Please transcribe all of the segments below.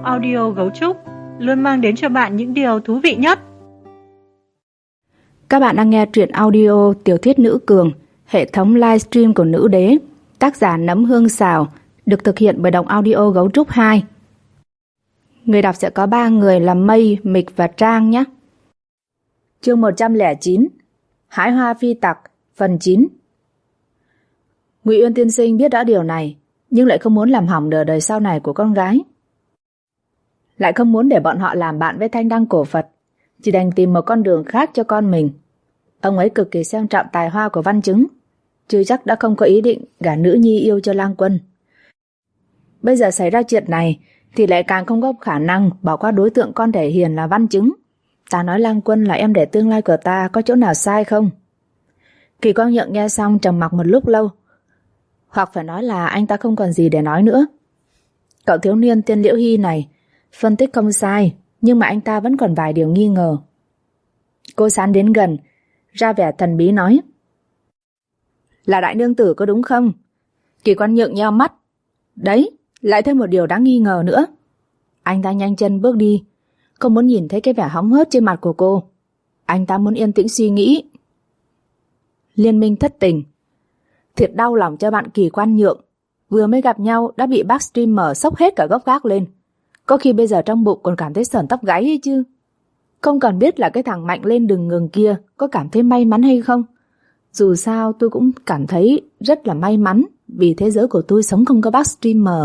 audio Gấu Trúc luôn mang đến cho bạn những điều thú vị nhất. Các bạn đang nghe truyện audio tiểu thuyết Nữ Cường, hệ thống livestream của Nữ Đế, tác giả Nấm Hương Xào, được thực hiện bởi Đọc Audio Gấu Trúc 2. Người đọc sẽ có 3 người là Mây, Mịch và Trang nhé. Chương 109, Hái hoa phi tặc, phần 9. Ngụy Uyên tiên sinh biết rõ điều này, nhưng lại không muốn làm hỏng đời sau này của con gái. Lại không muốn để bọn họ làm bạn với thanh đăng cổ Phật, chỉ đành tìm một con đường khác cho con mình. Ông ấy cực kỳ xem trọng tài hoa của Văn Chứng, chứ chắc đã không có ý định gả nữ nhi yêu cho Lang Quân. Bây giờ xảy ra chuyện này thì lại càng không có khả năng bỏ qua đối tượng con rể hiền là Văn Chứng. Ta nói Lang Quân là em rể tương lai của ta, có chỗ nào sai không? Kỳ Quang Nhượng nghe xong trầm mặc một lúc lâu, hoặc phải nói là anh ta không còn gì để nói nữa. Cậu thiếu niên tên Liễu Hy này phân tích không sai, nhưng mà anh ta vẫn còn vài điều nghi ngờ. Cô sán đến gần, ra vẻ thần bí nói: "Là đại nương tử có đúng không?" Kỳ Quang Nhượng nheo mắt. Đấy, lại thêm một điều đáng nghi ngờ nữa. Anh ta nhanh chân bước đi, không muốn nhìn thấy cái vẻ hóng hớt trên mặt của cô. Anh ta muốn yên tĩnh suy nghĩ. Liên minh thất tình. Thiệt đau lòng cho bạn Kỳ Quan Nhượng. Vừa mới gặp nhau đã bị bác streamer sốc hết cả gốc gác lên. Có khi bây giờ trong bụng còn cảm thấy sởn tóc gáy ấy chứ. Không cần biết là cái thằng mạnh lên đừng ngừng kia có cảm thấy may mắn hay không. Dù sao tôi cũng cảm thấy rất là may mắn, vì thế giới của tôi sống không có bác streamer.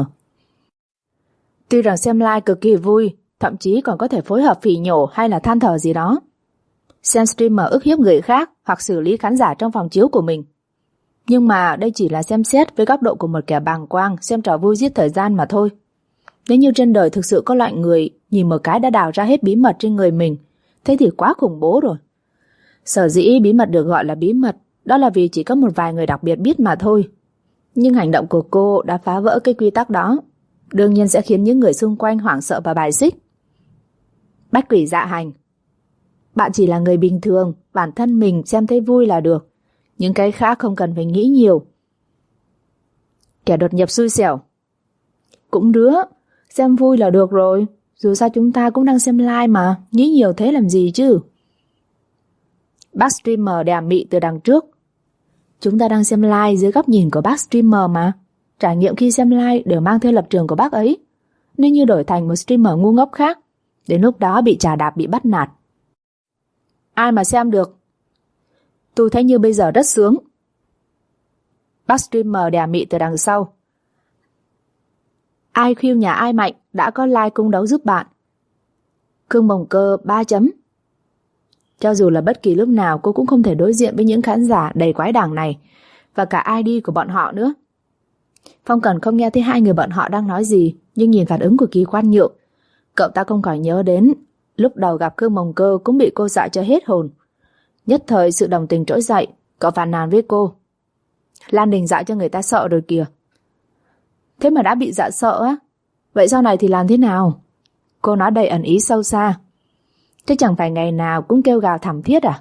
Tuy rằng xem live cực kỳ vui, thậm chí còn có thể phối hợp phỉ nhổ hay là than thở gì đó. Xem streamer ức hiếp người khác hoặc xử lý khán giả trong phòng chiếu của mình. Nhưng mà đây chỉ là xem xét với góc độ của một kẻ bàng quang xem trò vui giết thời gian mà thôi. Nếu như trên đời thực sự có loại người nhìn một cái đã đào ra hết bí mật trên người mình, thế thì quá khủng bố rồi. Sở dĩ bí mật được gọi là bí mật, đó là vì chỉ có một vài người đặc biệt biết mà thôi. Nhưng hành động của cô đã phá vỡ cái quy tắc đó, đương nhiên sẽ khiến những người xung quanh hoảng sợ và bài xích. Bách quỷ dạ hành. Bạn chỉ là người bình thường, bản thân mình xem thấy vui là được. Những cái khác không cần phải nghĩ nhiều. Kẻ đột nhập xui xẻo. Cũng đứa, xem vui là được rồi. Dù sao chúng ta cũng đang xem live mà, nghĩ nhiều thế làm gì chứ. Bác streamer đè mị từ đằng trước. Chúng ta đang xem live dưới góc nhìn của bác streamer mà. Trải nghiệm khi xem live đều mang theo lập trường của bác ấy. Nếu như đổi thành một streamer ngu ngốc khác, đến lúc đó bị chà đạp, bị bắt nạt. Ai mà xem được. Tôi thấy như bây giờ rất sướng. Bác streamer đè mị từ đằng sau. Ai khiêu nhà ai mạnh đã có like cung đấu giúp bạn. Khương Bồng Cơ 3 chấm. Cho dù là bất kỳ lúc nào cô cũng không thể đối diện với những khán giả đầy quái đảng này, và cả ID của bọn họ nữa. Phong Cần không nghe thấy hai người bọn họ đang nói gì, nhưng nhìn phản ứng của Kỳ Quan Nhượng, cậu ta không khỏi nhớ đến lúc đầu gặp Khương Bồng Cơ cũng bị cô dọa cho hết hồn. Nhất thời sự đồng tình trỗi dậy, cậu phàn nàn với cô: Lan Đình dọa cho người ta sợ rồi kìa. Thế mà đã bị dọa sợ á? Vậy sau này thì làm thế nào? Cô nói đầy ẩn ý sâu xa. Thế chẳng phải ngày nào cũng kêu gào thảm thiết à?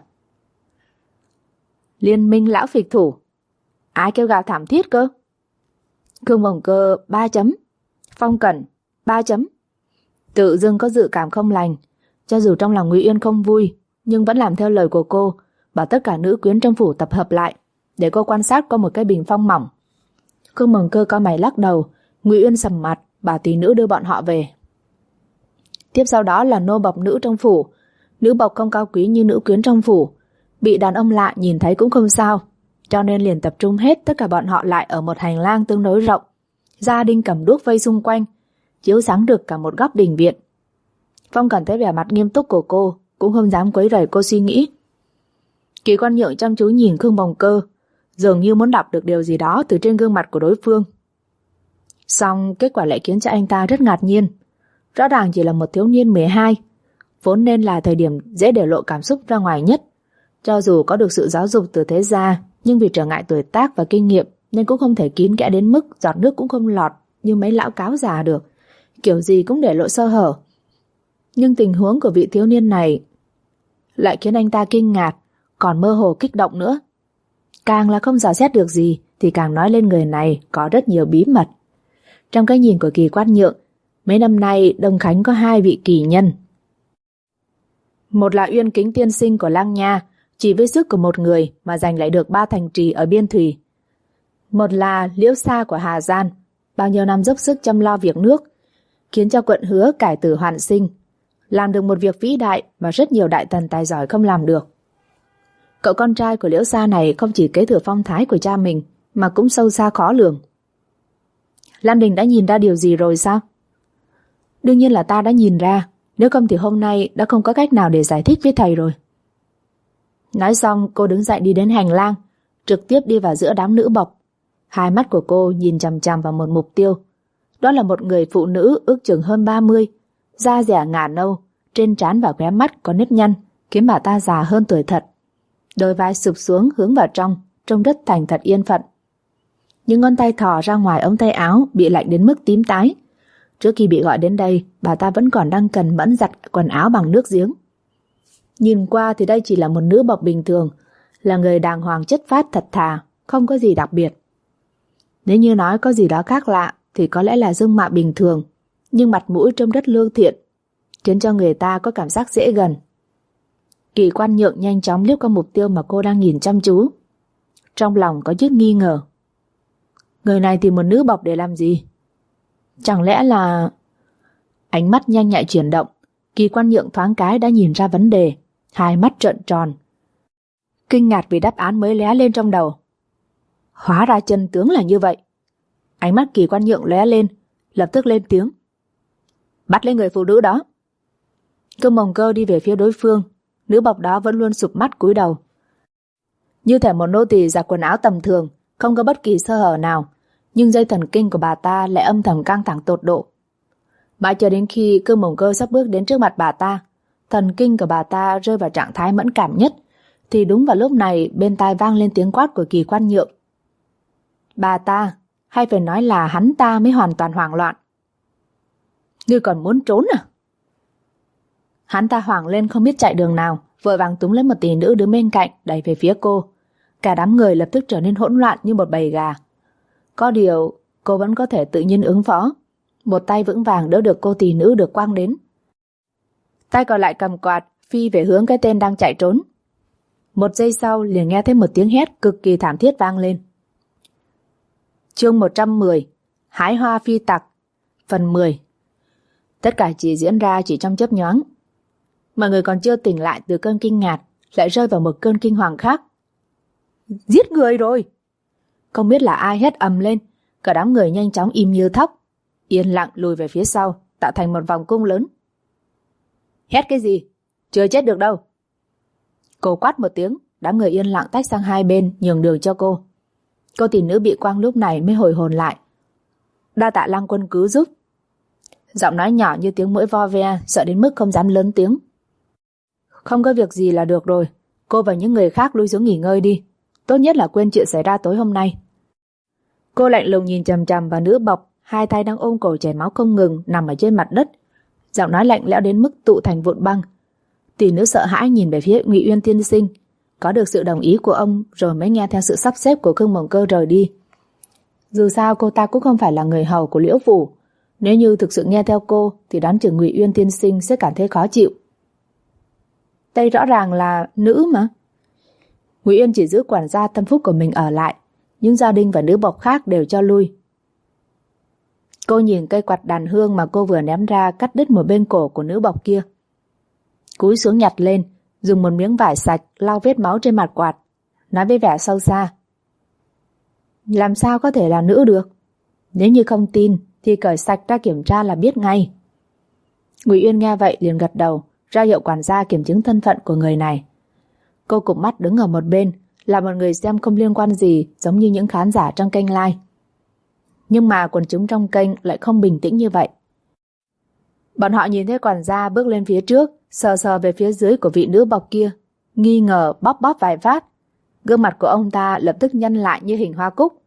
Liên minh lão phịch thủ. Ai kêu gào thảm thiết cơ? Khương Bồng Cơ 3 chấm. Phong Cẩn 3 chấm. Tự dưng có dự cảm không lành. Cho dù trong lòng Ngụy Uyên không vui, nhưng vẫn làm theo lời của cô, bảo tất cả nữ quyến trong phủ tập hợp lại, để cô quan sát qua một cái bình phong mỏng. Khương Bồng Cơ cao mày lắc đầu. Ngụy Uyên sầm mặt, bảo tỷ nữ đưa bọn họ về. Tiếp sau đó là nô bộc nữ trong phủ. Nữ bộc không cao quý như nữ quyến trong phủ, bị đàn ông lạ nhìn thấy cũng không sao, cho nên liền tập trung hết tất cả bọn họ lại ở một hành lang tương đối rộng. Gia đình cầm đuốc vây xung quanh, chiếu sáng được cả một góc đình viện. Phong Cẩn thấy vẻ mặt nghiêm túc của cô, cũng không dám quấy rầy cô suy nghĩ. Kỳ Quan Nhượng chăm chú nhìn Khương Bồng Cơ, dường như muốn đọc được điều gì đó từ trên gương mặt của đối phương. Song kết quả lại khiến cho anh ta rất ngạc nhiên. Rõ ràng chỉ là một thiếu niên 12, vốn nên là thời điểm dễ để lộ cảm xúc ra ngoài nhất. Cho dù có được sự giáo dục từ thế gia, nhưng vì trở ngại tuổi tác và kinh nghiệm nên cũng không thể kín kẽ đến mức giọt nước cũng không lọt như mấy lão cáo già được. Kiểu gì cũng để lộ sơ hở. Nhưng tình huống của vị thiếu niên này lại khiến anh ta kinh ngạc, còn mơ hồ kích động nữa. Càng là không dò xét được gì thì càng nói lên người này có rất nhiều bí mật. Trong cái nhìn của Kỳ Quan Nhượng, Mấy năm nay Đông Khánh có 2 vị kỳ nhân. Một là Uyên Kính tiên sinh của Lăng Nha, chỉ với sức của một người mà giành lại được 3 thành trì ở biên thùy. Một là Liễu Sa của Hà Gian, bao nhiêu năm dốc sức chăm lo việc nước, khiến cho quận Hứa cải tử hoàn sinh, làm được một việc vĩ đại mà rất nhiều đại tần tài giỏi không làm được. Cậu con trai của Liễu Sa này không chỉ kế thừa phong thái của cha mình mà cũng sâu xa khó lường. Lam Đình đã nhìn ra điều gì rồi sao? Đương nhiên là ta đã nhìn ra, nếu không thì hôm nay đã không có cách nào để giải thích với thầy rồi. Nói xong cô đứng dậy đi đến hành lang, trực tiếp đi vào giữa đám nữ bộc. Hai mắt của cô nhìn chằm chằm vào một mục tiêu. Đó là một người phụ nữ ước chừng hơn 30, da dẻ ngả nâu, trên trán và khóe mắt có nếp nhăn, khiến bà ta già hơn tuổi thật. Đôi vai sụp xuống hướng vào trong, trông rất thành thật yên phận. Những ngón tay thò ra ngoài ống tay áo bị lạnh đến mức tím tái. Trước khi bị gọi đến đây, bà ta vẫn còn đang cần mẫn giặt quần áo bằng nước giếng. Nhìn qua thì đây chỉ là một nữ bộc bình thường, là người đàng hoàng chất phác thật thà, không có gì đặc biệt. Nếu như nói có gì đó khác lạ thì có lẽ là dung mạo bình thường, nhưng mặt mũi trông rất lương thiện, khiến cho người ta có cảm giác dễ gần. Kỳ Quan Nhượng nhanh chóng liếc qua mục tiêu mà cô đang nhìn chăm chú. Trong lòng có chút nghi ngờ. Người này tìm một nữ bộc để làm gì? Chẳng lẽ là... Ánh mắt nhanh nhạy chuyển động, Kỳ Quan Nhượng thoáng cái đã nhìn ra vấn đề, hai mắt trợn tròn. Kinh ngạc vì đáp án mới lóe lên trong đầu. Hóa ra chân tướng là như vậy. Ánh mắt Kỳ Quan Nhượng lóe lên, lập tức lên tiếng. Bắt lấy người phụ nữ đó. Cương Mồng Cơ đi về phía đối phương, nữ bộc đó vẫn luôn sụp mắt cúi đầu. Như thể một nô tỳ giặt quần áo tầm thường, không có bất kỳ sơ hở nào, nhưng dây thần kinh của bà ta lại âm thầm căng thẳng tột độ. Mãi cho đến khi Cương Mồng Cơ sắp bước đến trước mặt bà ta, thần kinh của bà ta rơi vào trạng thái mẫn cảm nhất, thì đúng vào lúc này bên tai vang lên tiếng quát của Kỳ Quan Nhượng. Bà ta, hay phải nói là hắn ta mới hoàn toàn hoảng loạn. Ngươi còn muốn trốn à? Hắn ta hoảng lên không biết chạy đường nào, vội vàng túm lấy một tỷ nữ đứng bên cạnh đẩy về phía cô. Cả đám người lập tức trở nên hỗn loạn như một bầy gà. Có điều cô vẫn có thể tự nhiên ứng phó, một tay vững vàng đỡ được cô tỷ nữ được quăng đến, tay còn lại cầm quạt phi về hướng cái tên đang chạy trốn. Một giây sau liền nghe thấy một tiếng hét cực kỳ thảm thiết vang lên. Chương 110, Hái hoa phi tặc, phần 10. Tất cả diễn ra chỉ trong chớp nhoáng. Mọi người còn chưa tỉnh lại từ cơn kinh ngạc, lại rơi vào một cơn kinh hoàng khác. Giết người rồi! Không biết là ai hét ầm lên, cả đám người nhanh chóng im như thóc, yên lặng lùi về phía sau, tạo thành một vòng cung lớn. Hét cái gì? Chưa chết được đâu! Cô quát một tiếng, đám người yên lặng tách sang hai bên nhường đường cho cô. Cô tỷ nữ bị quăng lúc này mới hồi hồn lại. Đa tạ Lăng Quân cứu giúp. Giọng nói nhỏ như tiếng muỗi vo ve, sợ đến mức không dám lớn tiếng. Không có việc gì là được rồi, cô và những người khác lui xuống nghỉ ngơi đi, tốt nhất là quên chuyện xảy ra tối hôm nay. Cô lạnh lùng nhìn chằm chằm vào nữ bộc, hai tay đang ôm cổ chảy máu không ngừng nằm ở trên mặt đất, giọng nói lạnh lẽo đến mức tụ thành vụn băng. Tỷ nữ sợ hãi nhìn về phía Ngụy Uyên tiên sinh, có được sự đồng ý của ông rồi mới nghe theo sự sắp xếp của Cương Mồng Cơ rời đi. Dù sao cô ta cũng không phải là người hầu của Liễu phủ, nếu như thực sự nghe theo cô thì đoán chừng Ngụy Uyên tiên sinh sẽ cảm thấy khó chịu. Đây rõ ràng là nữ mà. Ngụy Uyên chỉ giữ quản gia tâm phúc của mình ở lại, những gia đình và nữ bộc khác đều cho lui. Cô nhìn cây quạt đàn hương mà cô vừa ném ra cắt đứt một bên cổ của nữ bộc kia, cúi xuống nhặt lên, dùng một miếng vải sạch lau vết máu trên mặt quạt, nói với vẻ sâu xa. Làm sao có thể là nữ được? Nếu như không tin thì cởi sạch ra kiểm tra là biết ngay. Ngụy Uyên nghe vậy liền gật đầu, ra hiệu quản gia kiểm chứng thân phận của người này. Cô cụp mắt đứng ở một bên, là một người xem không liên quan gì, giống như những khán giả trong kênh live. Nhưng mà quần chúng trong kênh lại không bình tĩnh như vậy. Bọn họ nhìn thấy quản gia bước lên phía trước, sờ sờ về phía dưới của vị nữ bộc kia, nghi ngờ bóp bóp vài phát. Gương mặt của ông ta lập tức nhăn lại như hình hoa cúc.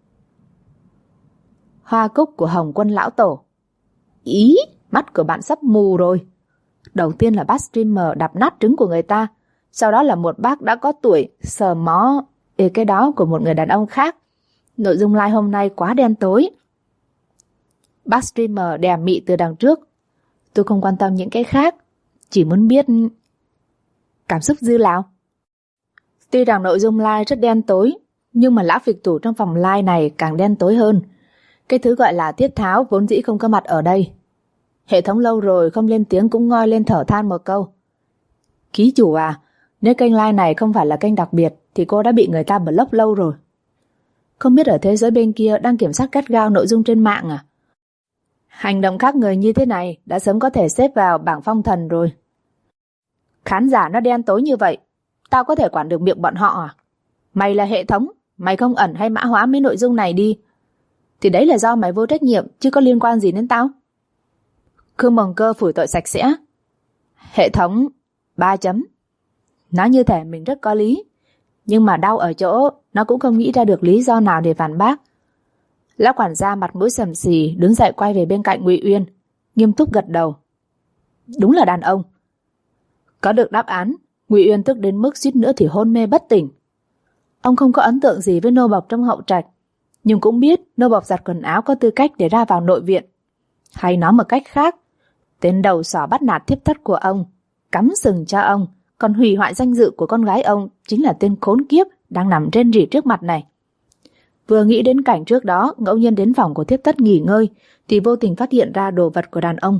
Hoa cúc của Hồng Quân lão tổ. Ý, mắt của bạn sắp mù rồi. Đầu tiên là bác streamer đập nát trứng của người ta, sau đó là một bác đã có tuổi sờ mó cái đó của một người đàn ông khác. Nội dung live hôm nay quá đen tối. Bác streamer đè mị từ đằng trước. Tôi không quan tâm những cái khác, chỉ muốn biết cảm xúc dư lão. Tuy rằng nội dung live rất đen tối, nhưng mà lão phịch thủ trong phòng live này càng đen tối hơn. Cái thứ gọi là Tiết Tháo vốn dĩ không có mặt ở đây. Hệ thống lâu rồi không lên tiếng cũng ngoi lên thở than một câu. Ký chủ à, nếu kênh live này không phải là kênh đặc biệt thì cô đã bị người ta block lâu rồi. Không biết ở thế giới bên kia đang kiểm soát gắt gao nội dung trên mạng à? Hành động khác người như thế này đã sớm có thể xếp vào bảng phong thần rồi. Khán giả nó đen tối như vậy, tao có thể quản được miệng bọn họ à? Mày là hệ thống, mày không ẩn hay mã hóa mấy nội dung này đi thì đấy là do mày vô trách nhiệm, chứ có liên quan gì đến tao. Khương Mồng Cơ phủi tội sạch sẽ. Hệ thống 3 chấm. Nói như thể mình rất có lý, nhưng mà đau ở chỗ nó cũng không nghĩ ra được lý do nào để phản bác. Lão quản gia mặt mũi sầm xì đứng dậy quay về bên cạnh Ngụy Uyên, nghiêm túc gật đầu. Đúng là đàn ông. Có được đáp án, Ngụy Uyên tức đến mức suýt nữa thì hôn mê bất tỉnh. Ông không có ấn tượng gì với nô bộc trong hậu trạch, nhưng cũng biết nô bộc giặt quần áo có tư cách để ra vào nội viện. Hay nói một cách khác, tên đầu sỏ bắt nạt thiếp thất của ông, cắm sừng cho ông, còn hủy hoại danh dự của con gái ông chính là tên khốn kiếp đang nằm rên rỉ trước mặt này. Vừa nghĩ đến cảnh trước đó ngẫu nhiên đến phòng của thiếp thất nghỉ ngơi thì vô tình phát hiện ra đồ vật của đàn ông.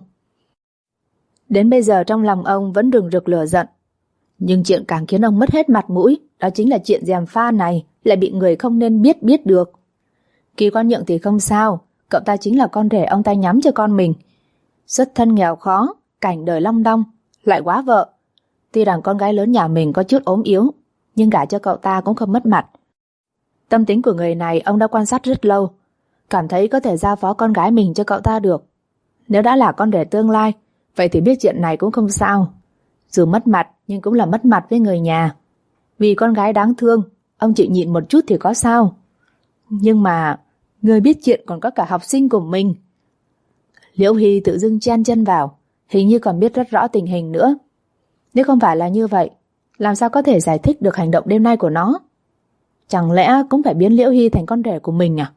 Đến bây giờ trong lòng ông vẫn rừng rực lửa giận. Nhưng chuyện càng khiến ông mất hết mặt mũi, đó chính là chuyện gièm pha này lại bị người không nên biết được. Kỳ Quan Nhượng thì không sao, cậu ta chính là con rể ông ta nhắm cho con mình. Xuất thân nghèo khó, cảnh đời long đong, lại quá vợ. Tuy rằng con gái lớn nhà mình có chút ốm yếu, nhưng gả cho cậu ta cũng không mất mặt. Tâm tính của người này ông đã quan sát rất lâu, cảm thấy có thể giao phó con gái mình cho cậu ta được. Nếu đã là con rể tương lai, vậy thì biết chuyện này cũng không sao. Dù mất mặt nhưng cũng là mất mặt với người nhà. Vì con gái đáng thương, ông chịu nhịn một chút thì có sao. Nhưng mà người biết chuyện còn có cả học sinh của mình. Liễu Hy tự dưng chen chân vào, hình như còn biết rất rõ tình hình nữa. Nếu không phải là như vậy, làm sao có thể giải thích được hành động đêm nay của nó? Chẳng lẽ cũng phải biến Liễu Hy thành con rể của mình à?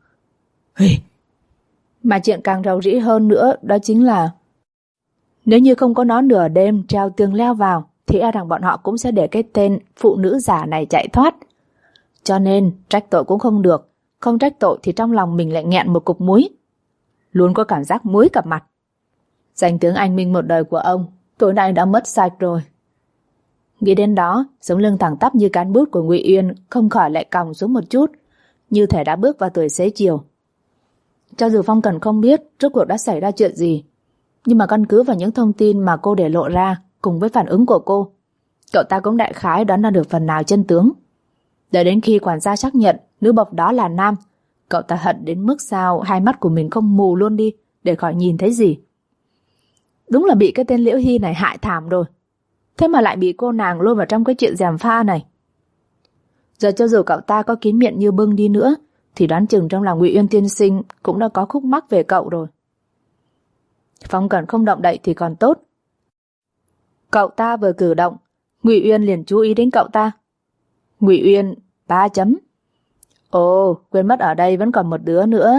Mà chuyện càng rầu rĩ hơn nữa đó chính là nếu như không có nó nửa đêm treo tường leo vào thì e rằng bọn họ cũng sẽ để cái tên phụ nữ giả này chạy thoát. Cho nên trách tội cũng không được, không trách tội thì trong lòng mình lại nghẹn một cục muối. Luôn có cảm giác muối cặp mặt. Danh tướng anh minh một đời của ông tối nay đã mất sạch rồi. Nghĩ đến đó, sống lưng thẳng tắp như cán bút của Ngụy Uyên không khỏi lại còng xuống một chút, như thể đã bước vào tuổi xế chiều. Cho dù Phong Cần không biết rốt cuộc đã xảy ra chuyện gì, nhưng mà căn cứ vào những thông tin mà cô để lộ ra cùng với phản ứng của cô, cậu ta cũng đại khái đoán ra được phần nào chân tướng. Đợi đến khi quản gia xác nhận nữ bộc đó là nam, cậu ta hận đến mức sao hai mắt của mình không mù luôn đi để khỏi nhìn thấy gì. Đúng là bị cái tên Liễu Hy này hại thảm rồi. Thế mà lại bị cô nàng lôi vào trong cái chuyện gièm pha này. Giờ cho dù cậu ta có kín miệng như bưng đi nữa thì đoán chừng trong lòng Ngụy Uyên tiên sinh cũng đã có khúc mắc về cậu rồi. Phong Cẩn không động đậy thì còn tốt. Cậu ta vừa cử động, Ngụy Uyên liền chú ý đến cậu ta. Ngụy Uyên 3 chấm. Ồ, quên mất ở đây vẫn còn một đứa nữa.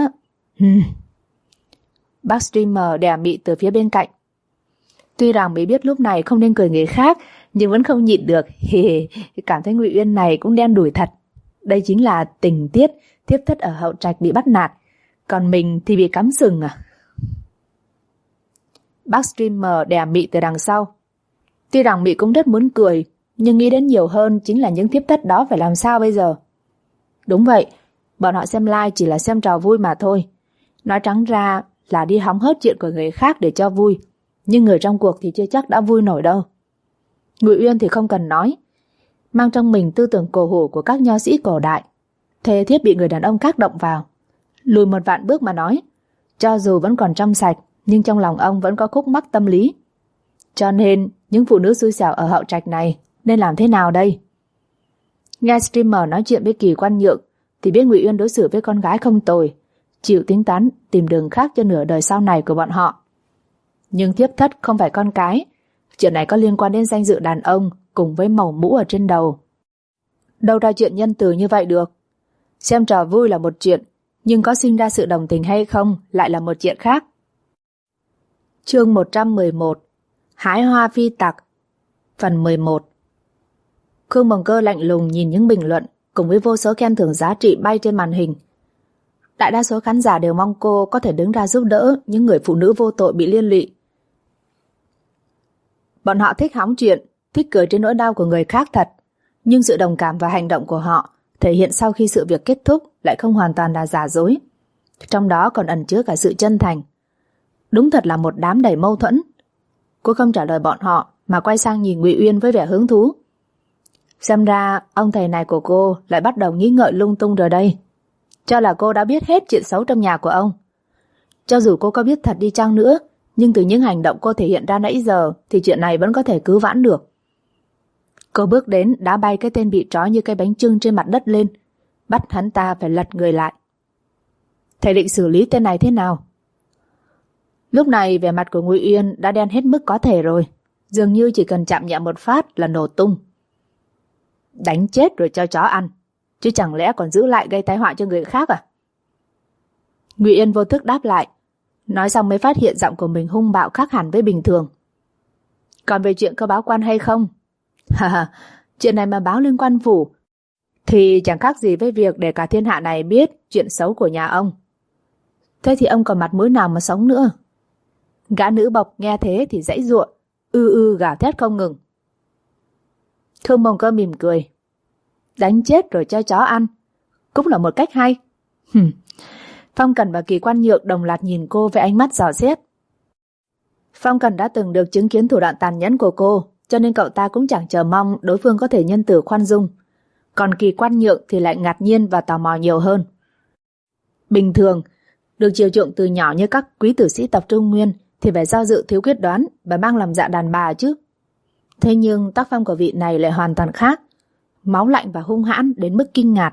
Bác streamer đè mị từ phía bên cạnh. Tuy rằng Mỹ biết lúc này không nên cười người khác, nhưng vẫn không nhịn được. Cảm thấy Ngụy Uyên này cũng đen đủi thật. Đây chính là tình tiết thiếp thất ở hậu trạch bị bắt nạt, còn mình thì bị cắm sừng à? Bác streamer đè Mị từ đằng sau. Tuy rằng Mị cũng rất muốn cười, nhưng nghĩ đến nhiều hơn chính là những thiếp thất đó phải làm sao bây giờ. Đúng vậy, bọn họ xem live chỉ là xem trò vui mà thôi. Nói trắng ra là đi hóng hớt chuyện của người khác để cho vui, nhưng người trong cuộc thì chưa chắc đã vui nổi đâu. Ngụy Uyên thì không cần nói, mang trong mình tư tưởng cổ hủ của các nho sĩ cổ đại, thề thiết bị người đàn ông khác động vào. Lùi một vạn bước mà nói, cho dù vẫn còn trong sạch, nhưng trong lòng ông vẫn có khúc mắc tâm lý. Cho nên những phụ nữ xui xẻo ở hậu trạch này nên làm thế nào đây? Nghe streamer nói chuyện với Kỳ Quan Nhượng thì biết Ngụy Uyên đối xử với con gái không tồi, chịu tính toán tìm đường khác cho nửa đời sau này của bọn họ. Nhưng thiếp thất không phải con cái, chuyện này có liên quan đến danh dự đàn ông cùng với màu mũ ở trên đầu. Đâu ra chuyện nhân từ như vậy được. Xem trò vui là một chuyện, nhưng có sinh ra sự đồng tình hay không lại là một chuyện khác. Chương 111 Hái hoa phi tặc. Phần 11. Khương Mồng Cơ lạnh lùng nhìn những bình luận cùng với vô số khen thưởng giá trị bay trên màn hình. Đại đa số khán giả đều mong cô có thể đứng ra giúp đỡ những người phụ nữ vô tội bị liên lụy. Bọn họ thích hóng chuyện, thích cười trên nỗi đau của người khác thật, nhưng sự đồng cảm và hành động của họ thể hiện sau khi sự việc kết thúc lại không hoàn toàn là giả dối. Trong đó còn ẩn chứa cả sự chân thành. Đúng thật là một đám đầy mâu thuẫn. Cô không trả lời bọn họ mà quay sang nhìn Ngụy Uyên với vẻ hứng thú. Xem ra ông thầy này của cô lại bắt đầu nghĩ ngợi lung tung rồi đây. Cho là cô đã biết hết chuyện xấu trong nhà của ông. Cho dù cô có biết thật đi chăng nữa, nhưng từ những hành động cô thể hiện ra nãy giờ thì chuyện này vẫn có thể cứu vãn được. Cô bước đến đá bay cái tên bị trói như cái bánh chưng trên mặt đất lên, bắt hắn ta phải lật người lại. Thầy định xử lý tên này thế nào? Lúc này vẻ mặt của Ngụy Uyên đã đen hết mức có thể rồi, dường như chỉ cần chạm nhẹ một phát là nổ tung. Đánh chết rồi cho chó ăn, chứ chẳng lẽ còn giữ lại gây tai họa cho người khác à? Ngụy Uyên vô thức đáp lại, nói xong mới phát hiện giọng của mình hung bạo khác hẳn với bình thường. Còn về chuyện có báo quan hay không? Chuyện này mà báo lên quan phủ thì chẳng khác gì với việc để cả thiên hạ này biết chuyện xấu của nhà ông. Thế thì ông còn mặt mũi nào mà sống nữa? Gã nữ bộc nghe thế thì giãy giụa, gào thét không ngừng. Khương Mồng Cơ mỉm cười. Đánh chết rồi cho chó ăn cũng là một cách hay. Phong Cẩn và Kỳ Quan Nhượng đồng loạt nhìn cô với ánh mắt dò xét. Phong Cẩn đã từng được chứng kiến thủ đoạn tàn nhẫn của cô, cho nên cậu ta cũng chẳng chờ mong đối phương có thể nhân từ khoan dung. Còn Kỳ Quan Nhượng thì lại ngạc nhiên và tò mò nhiều hơn. Bình thường, được chiều chuộng từ nhỏ như các quý tử sĩ tộc Trung Nguyên thì phải do dự thiếu quyết đoán và mang làm dạ đàn bà chứ. Thế nhưng tác phong của vị này lại hoàn toàn khác, máu lạnh và hung hãn đến mức kinh ngạc.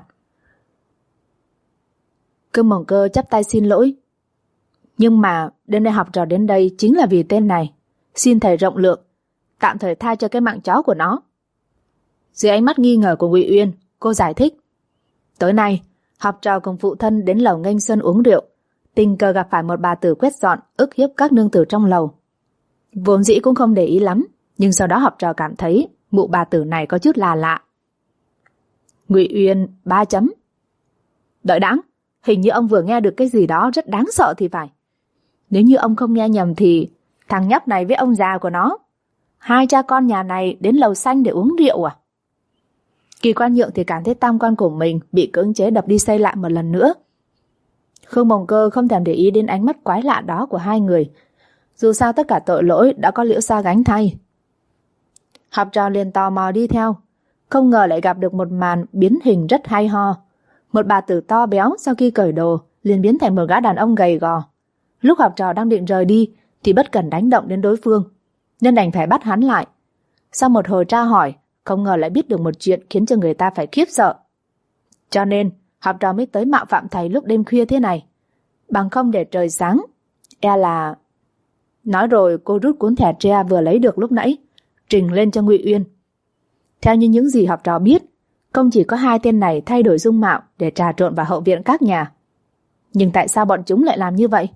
Khương Mồng Cơ chắp tay xin lỗi. Nhưng mà đêm nay học trò đến đây chính là vì tên này. Xin thầy rộng lượng, tạm thời tha cho cái mạng chó của nó. Dưới ánh mắt nghi ngờ của Ngụy Uyên, cô giải thích. Tối nay, học trò cùng phụ thân đến lầu Nghênh Xuân uống rượu, tình cờ gặp phải một bà tử quét dọn ức hiếp các nương tử trong lầu. Vốn dĩ cũng không để ý lắm, nhưng sau đó học trò cảm thấy mụ bà tử này có chút là lạ. Ngụy Uyên 3 chấm. Đợi đáng, hình như ông vừa nghe được cái gì đó rất đáng sợ thì phải. Nếu như ông không nghe nhầm thì thằng nhóc này với ông già của nó, hai cha con nhà này đến lầu xanh để uống rượu à? Kỳ Quan Nhượng thì cảm thấy tam quan của mình bị cưỡng chế đập đi xây lại một lần nữa. Khương Mồng Cơ không thèm để ý đến ánh mắt quái lạ đó của hai người. Dù sao tất cả tội lỗi đã có Liễu Sa gánh thay. Học trò liền tò mò đi theo, không ngờ lại gặp được một màn biến hình rất hay ho. Một bà tử to béo sau khi cởi đồ liền biến thành một gã đàn ông gầy gò. Lúc học trò đang định rời đi thì bất cẩn đánh động đến đối phương, nên đành phải bắt hắn lại. Sau một hồi tra hỏi, không ngờ lại biết được một chuyện khiến cho người ta phải khiếp sợ. Cho nên học trò mới tới mạo phạm thầy lúc đêm khuya thế này. Bằng không để trời sáng, e là... Nói rồi cô rút cuốn thẻ tre vừa lấy được lúc nãy, trình lên cho Ngụy Uyên. Theo như những gì học trò biết, không chỉ có hai tên này thay đổi dung mạo để trà trộn vào hậu viện các nhà. Nhưng tại sao bọn chúng lại làm như vậy?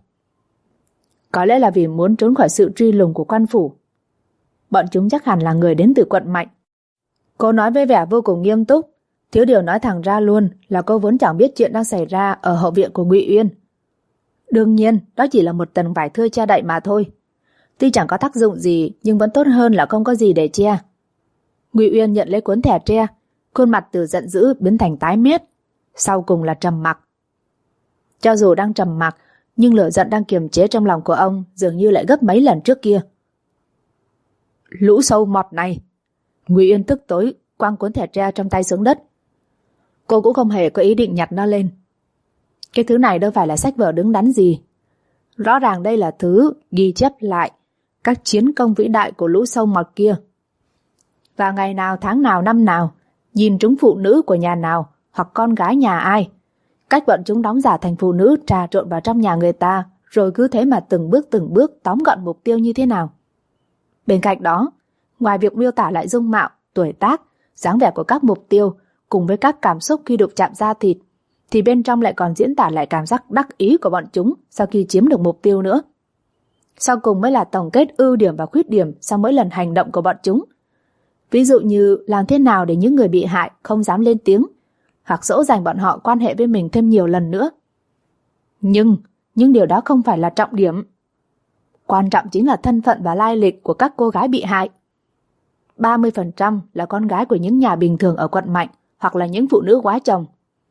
Có lẽ là vì muốn trốn khỏi sự truy lùng của quan phủ. Bọn chúng chắc hẳn là người đến từ quận Mạnh. Cô nói với vẻ vô cùng nghiêm túc, thiếu điều nói thẳng ra luôn là cô vốn chẳng biết chuyện đang xảy ra ở hậu viện của Ngụy Uyên. Đương nhiên, đó chỉ là một tầng vải thưa che đậy mà thôi. Tuy chẳng có tác dụng gì, nhưng vẫn tốt hơn là không có gì để che. Ngụy Uyên nhận lấy cuốn thẻ tre, khuôn mặt từ giận dữ biến thành tái mét, sau cùng là trầm mặc. Cho dù đang trầm mặc, nhưng lửa giận đang kiềm chế trong lòng của ông dường như lại gấp mấy lần trước kia. Lũ sâu mọt này! Ngụy Uyên tức tối quăng cuốn thẻ tre trong tay xuống đất. Cô cũng không hề có ý định nhặt nó lên. Cái thứ này đâu phải là sách vở đứng đắn gì. Rõ ràng đây là thứ ghi chép lại các chiến công vĩ đại của lũ sâu mọt kia. Và ngày nào, tháng nào, năm nào, nhìn chúng phụ nữ của nhà nào hoặc con gái nhà ai, cách bọn chúng đóng giả thành phụ nữ trà trộn vào trong nhà người ta, rồi cứ thế mà từng bước tóm gọn mục tiêu như thế nào. Bên cạnh đó, ngoài việc miêu tả lại dung mạo, tuổi tác, dáng vẻ của các mục tiêu cùng với các cảm xúc khi đụng chạm da thịt, thì bên trong lại còn diễn tả lại cảm giác đắc ý của bọn chúng sau khi chiếm được mục tiêu nữa. Sau cùng mới là tổng kết ưu điểm và khuyết điểm sau mỗi lần hành động của bọn chúng. Ví dụ như làm thế nào để những người bị hại không dám lên tiếng, hoặc dỗ dành bọn họ quan hệ với mình thêm nhiều lần nữa. Nhưng những điều đó không phải là trọng điểm. Quan trọng chính là thân phận và lai lịch của các cô gái bị hại. 30% là con gái của những nhà bình thường ở quận mạnh hoặc là những phụ nữ quá chồng.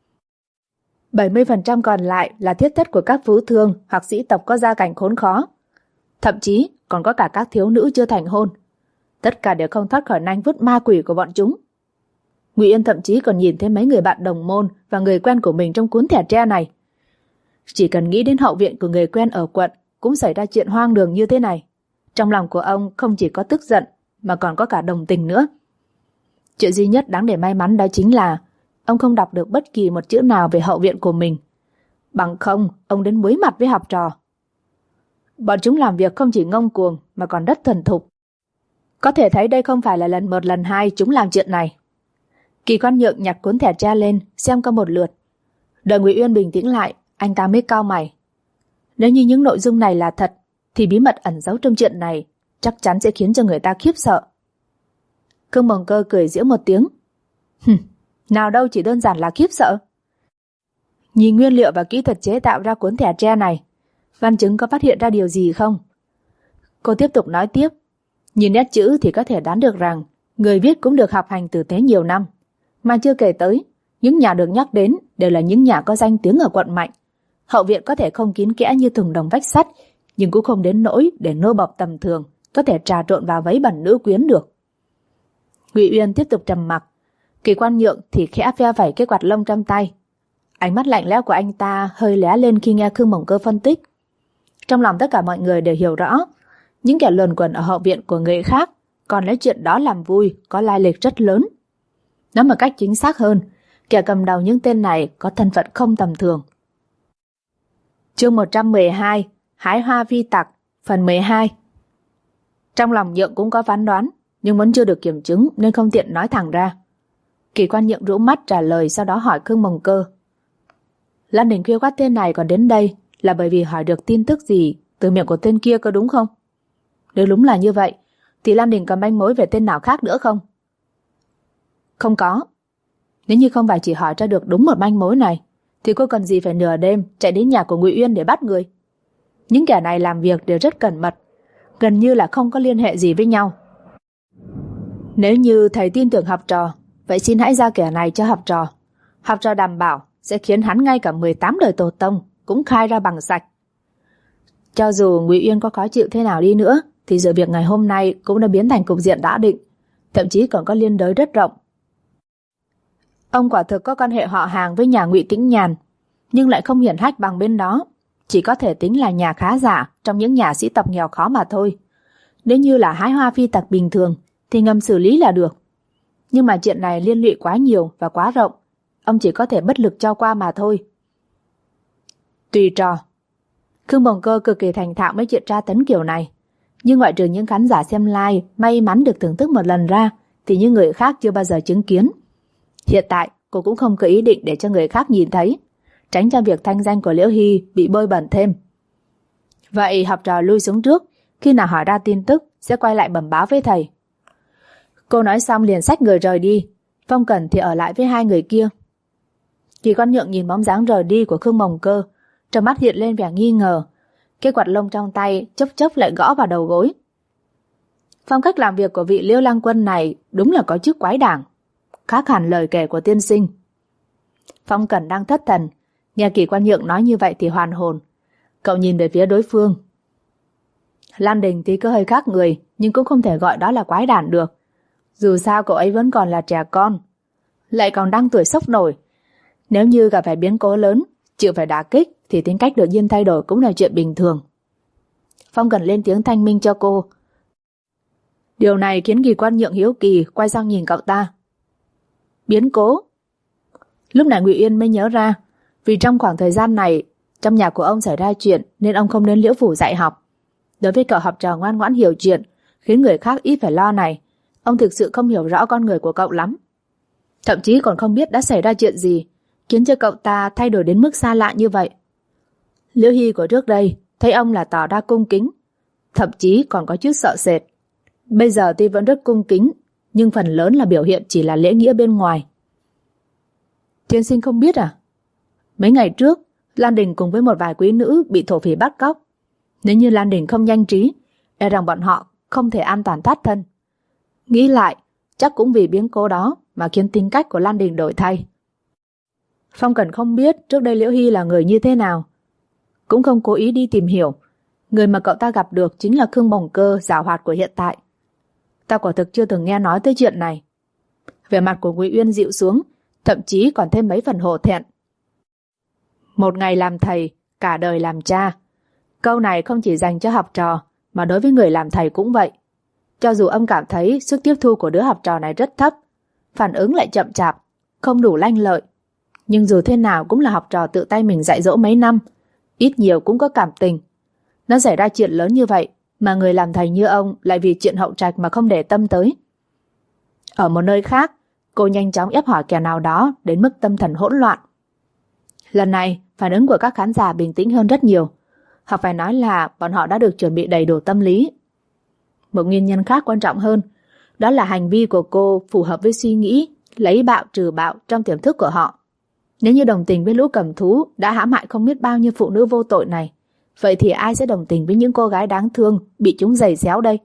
70% còn lại là thiết thất của các phú thương hoặc sĩ tộc có gia cảnh khốn khó. Thậm chí còn có cả các thiếu nữ chưa thành hôn. Tất cả đều không thoát khỏi nanh vuốt ma quỷ của bọn chúng. Ngụy Yên thậm chí còn nhìn thấy mấy người bạn đồng môn và người quen của mình trong cuốn thẻ tre này. Chỉ cần nghĩ đến hậu viện của người quen ở quận cũng xảy ra chuyện hoang đường như thế này. Trong lòng của ông không chỉ có tức giận mà còn có cả đồng tình nữa. Chuyện duy nhất đáng để may mắn đó chính là ông không đọc được bất kỳ một chữ nào về hậu viện của mình. Bằng không, ông đến muối mặt với học trò. Bọn chúng làm việc không chỉ ngông cuồng mà còn rất thuần thục. Có thể thấy đây không phải là lần một lần hai chúng làm chuyện này. Kỳ Quan Nhượng nhặt cuốn thẻ tre lên xem qua một lượt. Đợi Ngụy Uyên bình tĩnh lại, anh ta mới cau mày. Nếu như những nội dung này là thật thì bí mật ẩn giấu trong chuyện này chắc chắn sẽ khiến cho người ta khiếp sợ. Khương Mồng Cơ cười giễu một tiếng. Nào đâu chỉ đơn giản là khiếp sợ. Nhìn nguyên liệu và kỹ thuật chế tạo ra cuốn thẻ tre này, Văn Chứng có phát hiện ra điều gì không? Cô tiếp tục nói tiếp. Nhìn nét chữ thì có thể đoán được rằng người viết cũng được học hành tử tế nhiều năm. Mà chưa kể tới, những nhà được nhắc đến đều là những nhà có danh tiếng ở quận mạnh. Hậu viện có thể không kín kẽ như thùng đồng vách sắt, nhưng cũng không đến nỗi để nô bộc tầm thường có thể trà trộn vào váy bẩn nữ quyến được. Ngụy Uyên tiếp tục trầm mặc. Kỳ Quan Nhượng thì khẽ phe phẩy cái quạt lông trong tay. Ánh mắt lạnh lẽo của anh ta hơi lóe lên khi nghe Khương Mồng Cơ phân tích. Trong lòng tất cả mọi người đều hiểu rõ, những kẻ luẩn quẩn ở hậu viện của người khác còn lấy chuyện đó làm vui có lai lịch rất lớn. Nói một cách chính xác hơn, kẻ cầm đầu những tên này có thân phận không tầm thường. Chương 112, Hái hoa phi tặc, phần 12. Trong lòng Nhượng cũng có phán đoán, nhưng vẫn chưa được kiểm chứng nên không tiện nói thẳng ra. Kỳ Quan Nhượng rũ mắt trả lời, sau đó hỏi Khương Mồng Cơ. Lan Đình khuya khoắt tên này còn đến đây là bởi vì hỏi được tin tức gì từ miệng của tên kia có đúng không? Nếu đúng là như vậy, thì Lan Đình có manh mối về tên nào khác nữa không? Không có. Nếu như không phải chỉ hỏi ra được đúng một manh mối này, thì cô cần gì phải nửa đêm chạy đến nhà của Ngụy Uyên để bắt người? Những kẻ này làm việc đều rất cẩn mật, gần như là không có liên hệ gì với nhau. Nếu như thầy tin tưởng học trò, vậy xin hãy giao kẻ này cho học trò. Học trò đảm bảo sẽ khiến hắn ngay cả 18 đời tổ tông cũng khai ra bằng sạch. Cho dù Ngụy Uyên có khó chịu thế nào đi nữa, thì sự việc ngày hôm nay cũng đã biến thành cục diện đã định, thậm chí còn có liên đới rất rộng. Ông quả thực có quan hệ họ hàng với nhà Ngụy Tĩnh Nhàn, nhưng lại không hiển hách bằng bên đó, chỉ có thể tính là nhà khá giả trong những nhà sĩ tộc nghèo khó mà thôi. Nếu như là hái hoa phi tặc bình thường thì ngầm xử lý là được. Nhưng mà chuyện này liên lụy quá nhiều và quá rộng, ông chỉ có thể bất lực cho qua mà thôi. Tùy trò. Khương Mồng Cơ cực kỳ thành thạo mấy chuyện tra tấn kiểu này, nhưng ngoại trừ những khán giả xem live may mắn được thưởng thức một lần ra, thì những người khác chưa bao giờ chứng kiến. Hiện tại cô cũng không có ý định để cho người khác nhìn thấy, tránh cho việc thanh danh của Liễu Hy bị bôi bẩn thêm. Vậy học trò lui xuống trước, khi nào hỏi ra tin tức sẽ quay lại bẩm báo với thầy. Cô nói xong liền xách người rời đi, Phong Cẩn thì ở lại với hai người kia. Kỳ Quan Nhượng nhìn bóng dáng rời đi của Khương Mồng Cơ, trong mắt hiện lên vẻ nghi ngờ. Cái quạt lông trong tay chốc chốc lại gõ vào đầu gối. Phong cách làm việc của vị Liễu Lang Quân này đúng là có chút quái đản, khác hẳn lời kể của tiên sinh. Phong Cẩn đang thất thần, nghe Kỳ Quan Nhượng nói như vậy thì hoàn hồn. Cậu nhìn về phía đối phương. Lan Đình thì cứ hơi khác người, nhưng cũng không thể gọi đó là quái đản được. Dù sao cậu ấy vẫn còn là trẻ con, lại còn đang tuổi sốc nổi. Nếu như gặp phải biến cố lớn, chịu phải đả kích, thì tính cách đột nhiên thay đổi cũng là chuyện bình thường. Phong Cẩn lên tiếng thanh minh cho cô. Điều này khiến Kỳ Quan Nhượng hiếu kỳ quay sang nhìn cậu ta. Biến cố? Lúc này Ngụy Uyên mới nhớ ra, vì trong khoảng thời gian này trong nhà của ông xảy ra chuyện nên ông không đến Liễu Phủ dạy học. Đối với cậu học trò ngoan ngoãn hiểu chuyện, khiến người khác ít phải lo này, ông thực sự không hiểu rõ con người của cậu lắm. Thậm chí còn không biết đã xảy ra chuyện gì khiến cho cậu ta thay đổi đến mức xa lạ như vậy. Liễu Hy của trước đây thấy ông là tỏ ra cung kính, thậm chí còn có chút sợ sệt. Bây giờ tuy vẫn rất cung kính, nhưng phần lớn là biểu hiện chỉ là lễ nghĩa bên ngoài. Tiên sinh không biết à? Mấy ngày trước, Lan Đình cùng với một vài quý nữ bị thổ phỉ bắt cóc. Nếu như Lan Đình không nhanh trí, e rằng bọn họ không thể an toàn thoát thân. Nghĩ lại, chắc cũng vì biến cố đó mà khiến tính cách của Lan Đình đổi thay. Phong Cẩn không biết trước đây Liễu Hy là người như thế nào, cũng không cố ý đi tìm hiểu. Người mà cậu ta gặp được chính là Khương Bồng Cơ giảo hoạt của hiện tại. Ta quả thực chưa từng nghe nói tới chuyện này. Vẻ mặt của Ngụy Uyên dịu xuống, thậm chí còn thêm mấy phần hổ thẹn. Một ngày làm thầy, cả đời làm cha. Câu này không chỉ dành cho học trò, mà đối với người làm thầy cũng vậy. Cho dù ông cảm thấy sức tiếp thu của đứa học trò này rất thấp, phản ứng lại chậm chạp, không đủ lanh lợi, nhưng dù thế nào cũng là học trò tự tay mình dạy dỗ mấy năm, ít nhiều cũng có cảm tình. Nó xảy ra chuyện lớn như vậy, mà người làm thầy như ông lại vì chuyện hậu trạch mà không để tâm tới. Ở một nơi khác, cô nhanh chóng ép hỏi kẻ nào đó đến mức tâm thần hỗn loạn. Lần này, phản ứng của các khán giả bình tĩnh hơn rất nhiều. Hoặc phải nói là bọn họ đã được chuẩn bị đầy đủ tâm lý. Một nguyên nhân khác quan trọng hơn, đó là hành vi của cô phù hợp với suy nghĩ lấy bạo trừ bạo trong tiềm thức của họ. Nếu như đồng tình với lũ cầm thú đã hãm hại không biết bao nhiêu phụ nữ vô tội này, vậy thì ai sẽ đồng tình với những cô gái đáng thương bị chúng giày xéo đây?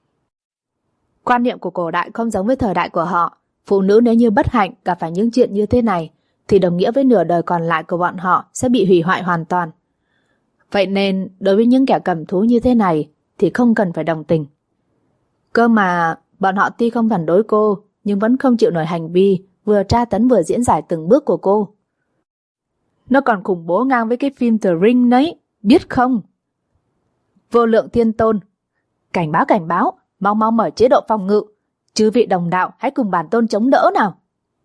Quan niệm của cổ đại không giống với thời đại của họ. Phụ nữ nếu như bất hạnh gặp phải những chuyện như thế này thì đồng nghĩa với nửa đời còn lại của bọn họ sẽ bị hủy hoại hoàn toàn. Vậy nên đối với những kẻ cầm thú như thế này thì không cần phải đồng tình. Cơ mà bọn họ tuy không phản đối cô, nhưng vẫn không chịu nổi hành vi vừa tra tấn vừa diễn giải từng bước của cô. Nó còn khủng bố ngang với cái phim The Ring đấy, biết không? Vô Lượng Thiên Tôn, cảnh báo, mau mau mở chế độ phòng ngự, chư vị đồng đạo hãy cùng bản tôn chống đỡ nào.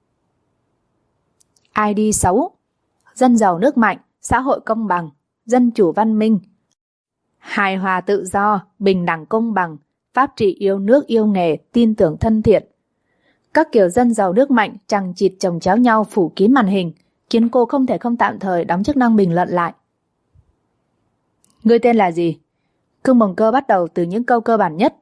ID 6, dân giàu nước mạnh, xã hội công bằng, dân chủ văn minh, hài hòa tự do, bình đẳng công bằng, pháp trị yêu nước yêu nghề, tin tưởng thân thiện. Các kiểu dân giàu nước mạnh chằng chịt chồng chéo nhau phủ kín màn hình, khiến cô không thể không tạm thời đóng chức năng bình luận lại. Ngươi tên là gì? Khương Bồng Cơ bắt đầu từ những câu cơ bản nhất.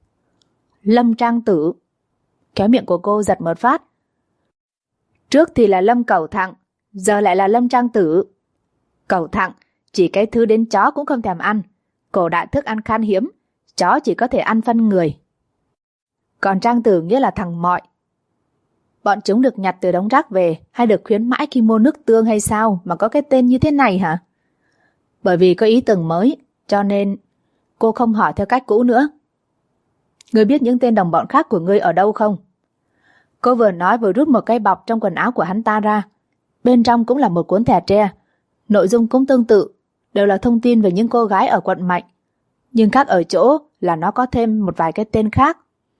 Lâm Trang Tử. Cái miệng của cô giật một phát. Trước thì là Lâm Cẩu Thặng, giờ lại là Lâm Trang Tử. Cẩu Thặng, chỉ cái thứ đến chó cũng không thèm ăn. Cổ đại thức ăn khan hiếm, chó chỉ có thể ăn phân người. Còn Trang Tử nghĩa là thằng mọi. Bọn chúng được nhặt từ đống rác về hay được khuyến mãi khi mua nước tương hay sao mà có cái tên như thế này hả? Bởi vì có ý tưởng mới, cho nên cô không hỏi theo cách cũ nữa. Ngươi biết những tên đồng bọn khác của ngươi ở đâu không? Cô vừa nói vừa rút một cái bọc trong quần áo của hắn ta ra. Bên trong cũng là một cuốn thẻ tre. Nội dung cũng tương tự, đều là thông tin về những cô gái ở quận Mạnh. Nhưng khác ở chỗ là nó có thêm một vài cái tên khác.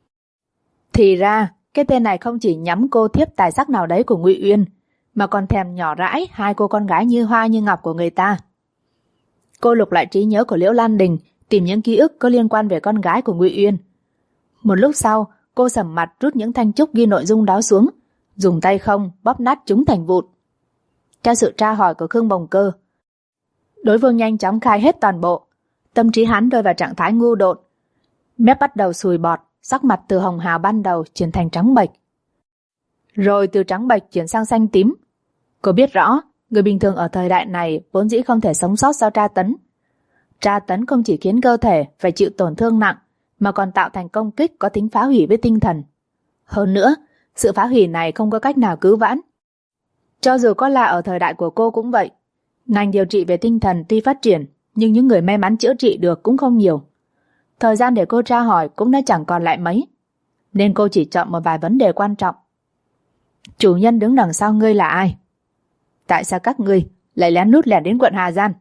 Thì ra, cái tên này không chỉ nhắm cô thiếp tài sắc nào đấy của Ngụy Uyên, mà còn thèm nhỏ rãi hai cô con gái như hoa như ngọc của người ta. Cô lục lại trí nhớ của Liễu Lan Đình, tìm những ký ức có liên quan về con gái của Ngụy Uyên. Một lúc sau, cô sầm mặt rút những thanh trúc ghi nội dung đó xuống, dùng tay không bóp nát chúng thành vụn. Theo sự tra hỏi của Khương Bồng Cơ, đối phương nhanh chóng khai hết toàn bộ. Tâm trí hắn rơi vào trạng thái ngu độn, mép bắt đầu sùi bọt, sắc mặt từ hồng hào ban đầu chuyển thành trắng bệch, rồi từ trắng bệch chuyển sang xanh tím. Cô biết rõ, người bình thường ở thời đại này vốn dĩ không thể sống sót sau tra tấn. Tra tấn không chỉ khiến cơ thể phải chịu tổn thương nặng, mà còn tạo thành công kích có tính phá hủy với tinh thần. Hơn nữa, sự phá hủy này không có cách nào cứu vãn. Cho dù có là ở thời đại của cô cũng vậy. Ngành điều trị về tinh thần tuy phát triển, nhưng những người may mắn chữa trị được cũng không nhiều. Thời gian để cô tra hỏi cũng đã chẳng còn lại mấy, nên cô chỉ chọn một vài vấn đề quan trọng. Chủ nhân đứng đằng sau ngươi là ai? Tại sao các ngươi lại lén lút lẻn đến quận Hà Giang?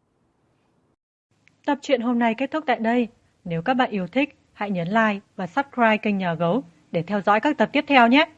Tập truyện hôm nay kết thúc tại đây. Nếu các bạn yêu thích, hãy nhấn like và subscribe kênh Nhà Gấu để theo dõi các tập tiếp theo nhé.